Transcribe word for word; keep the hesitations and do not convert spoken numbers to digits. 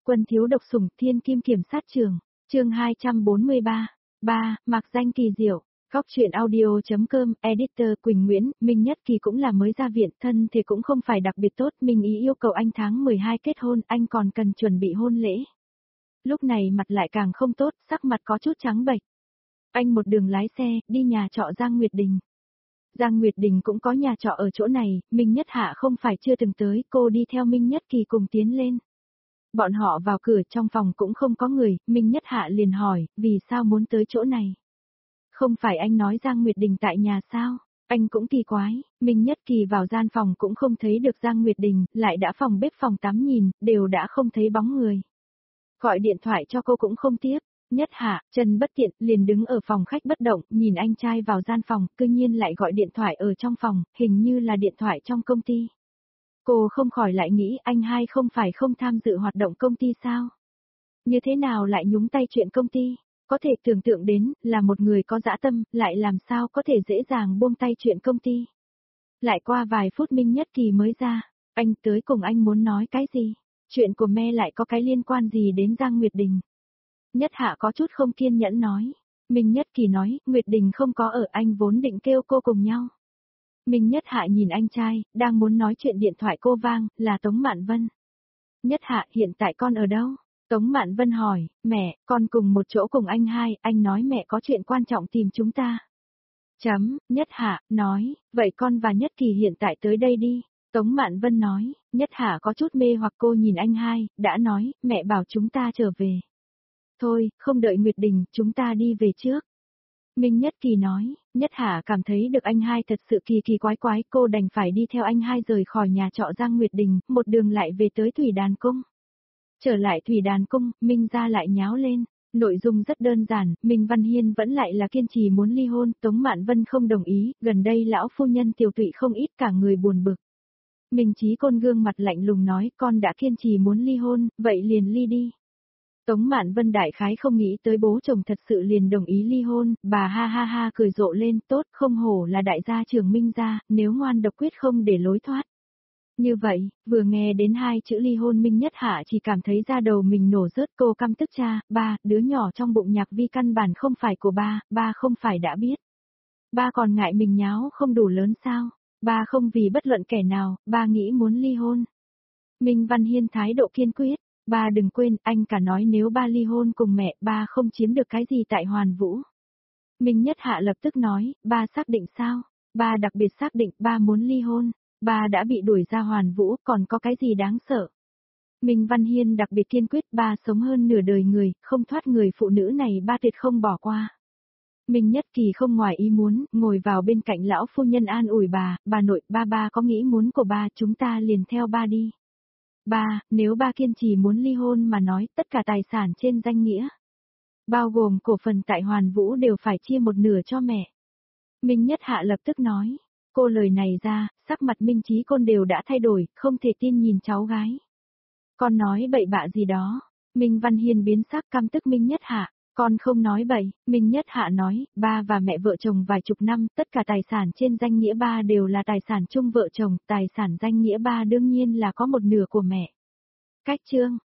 Quân thiếu độc sủng thiên kim kiểm sát trường, chương hai trăm bốn mươi ba. ba. Mạc danh kỳ diệu. Góc truyện audio.com, editor Quỳnh Nguyễn, Minh Nhất Kỳ cũng là mới ra viện, thân thì cũng không phải đặc biệt tốt, Minh ý yêu cầu anh tháng mười hai kết hôn, anh còn cần chuẩn bị hôn lễ. Lúc này mặt lại càng không tốt, sắc mặt có chút trắng bệch. Anh một đường lái xe, đi nhà trọ Giang Nguyệt Đình. Giang Nguyệt Đình cũng có nhà trọ ở chỗ này, Minh Nhất Hạ không phải chưa từng tới, cô đi theo Minh Nhất Kỳ cùng tiến lên. Bọn họ vào cửa trong phòng cũng không có người, Minh Nhất Hạ liền hỏi, vì sao muốn tới chỗ này? Không phải anh nói Giang Nguyệt Đình tại nhà sao? Anh cũng kỳ quái, Minh Nhất Kỳ vào gian phòng cũng không thấy được Giang Nguyệt Đình, lại đã phòng bếp phòng tắm nhìn, đều đã không thấy bóng người. Gọi điện thoại cho cô cũng không tiếp. Nhất Hạ, chân bất tiện, liền đứng ở phòng khách bất động, nhìn anh trai vào gian phòng, cư nhiên lại gọi điện thoại ở trong phòng, hình như là điện thoại trong công ty. Cô không khỏi lại nghĩ anh hai không phải không tham dự hoạt động công ty sao? Như thế nào lại nhúng tay chuyện công ty? Có thể tưởng tượng đến, là một người có dã tâm, lại làm sao có thể dễ dàng buông tay chuyện công ty. Lại qua vài phút Minh Nhất Kỳ mới ra, anh tới cùng anh muốn nói cái gì? Chuyện của me lại có cái liên quan gì đến Giang Nguyệt Đình? Nhất Hạ có chút không kiên nhẫn nói. Minh Nhất Kỳ nói, Nguyệt Đình không có ở, anh vốn định kêu cô cùng nhau. Minh Nhất Hạ nhìn anh trai, đang muốn nói chuyện điện thoại cô vang, là Tống Mạn Vân. Nhất Hạ, hiện tại con ở đâu? Tống Mạn Vân hỏi, mẹ, con cùng một chỗ cùng anh hai, anh nói mẹ có chuyện quan trọng tìm chúng ta. Chấm, Nhất Hạ, nói, vậy con và Nhất Kỳ hiện tại tới đây đi. Tống Mạn Vân nói, Nhất Hạ có chút mê hoặc cô nhìn anh hai, đã nói, mẹ bảo chúng ta trở về. Thôi, không đợi Nguyệt Đình, chúng ta đi về trước. Minh Nhất Kỳ nói, Nhất Hạ cảm thấy được anh hai thật sự kỳ kỳ quái quái, cô đành phải đi theo anh hai rời khỏi nhà trọ Giang Nguyệt Đình, một đường lại về tới Thủy Đàn Cung. Trở lại Thủy Đàn Cung, Minh gia lại nháo lên. Nội dung rất đơn giản, Minh Văn Hiên vẫn lại là kiên trì muốn ly hôn, Tống Mạn Vân không đồng ý, gần đây lão phu nhân tiểu tụy không ít, cả người buồn bực. Minh Chí Côn gương mặt lạnh lùng nói, con đã kiên trì muốn ly hôn, vậy liền ly đi. Tống Mạn Vân đại khái không nghĩ tới bố chồng thật sự liền đồng ý ly hôn, bà ha ha ha cười rộ lên, tốt, không hổ là đại gia trưởng Minh gia, nếu ngoan độc quyết không để lối thoát. Như vậy, vừa nghe đến hai chữ ly hôn Minh Nhất Hạ chỉ cảm thấy da đầu mình nổ rớt, cô căm tức cha, ba, đứa nhỏ trong bụng Nhạc Vi căn bản không phải của ba, ba không phải đã biết. Ba còn ngại mình nháo không đủ lớn sao, ba không vì bất luận kẻ nào, ba nghĩ muốn ly hôn. Minh Văn Hiên thái độ kiên quyết. Ba đừng quên, anh cả nói nếu ba ly hôn cùng mẹ, ba không chiếm được cái gì tại Hoàn Vũ. Minh Nhất Hạ lập tức nói, ba xác định sao? Ba đặc biệt xác định, ba muốn ly hôn. Ba đã bị đuổi ra Hoàn Vũ, còn có cái gì đáng sợ? Minh Văn Hiên đặc biệt kiên quyết, ba sống hơn nửa đời người, không thoát người phụ nữ này ba tuyệt không bỏ qua. Minh Nhất Kỳ không ngoài ý muốn, ngồi vào bên cạnh lão phu nhân an ủi bà, bà nội, ba ba có nghĩ muốn của ba, chúng ta liền theo ba đi. Ba, nếu ba kiên trì muốn ly hôn mà nói, tất cả tài sản trên danh nghĩa, bao gồm cổ phần tại Hoàn Vũ đều phải chia một nửa cho mẹ. Minh Nhất Hạ lập tức nói, cô lời này ra, sắc mặt Minh Chí Côn đều đã thay đổi, không thể tin nhìn cháu gái. Con nói bậy bạ gì đó, Minh Văn Hiên biến sắc căm tức Minh Nhất Hạ, con không nói bậy, Minh Nhất Hạ nói, ba và mẹ vợ chồng vài chục năm, tất cả tài sản trên danh nghĩa ba đều là tài sản chung vợ chồng, tài sản danh nghĩa ba đương nhiên là có một nửa của mẹ. Cách chương,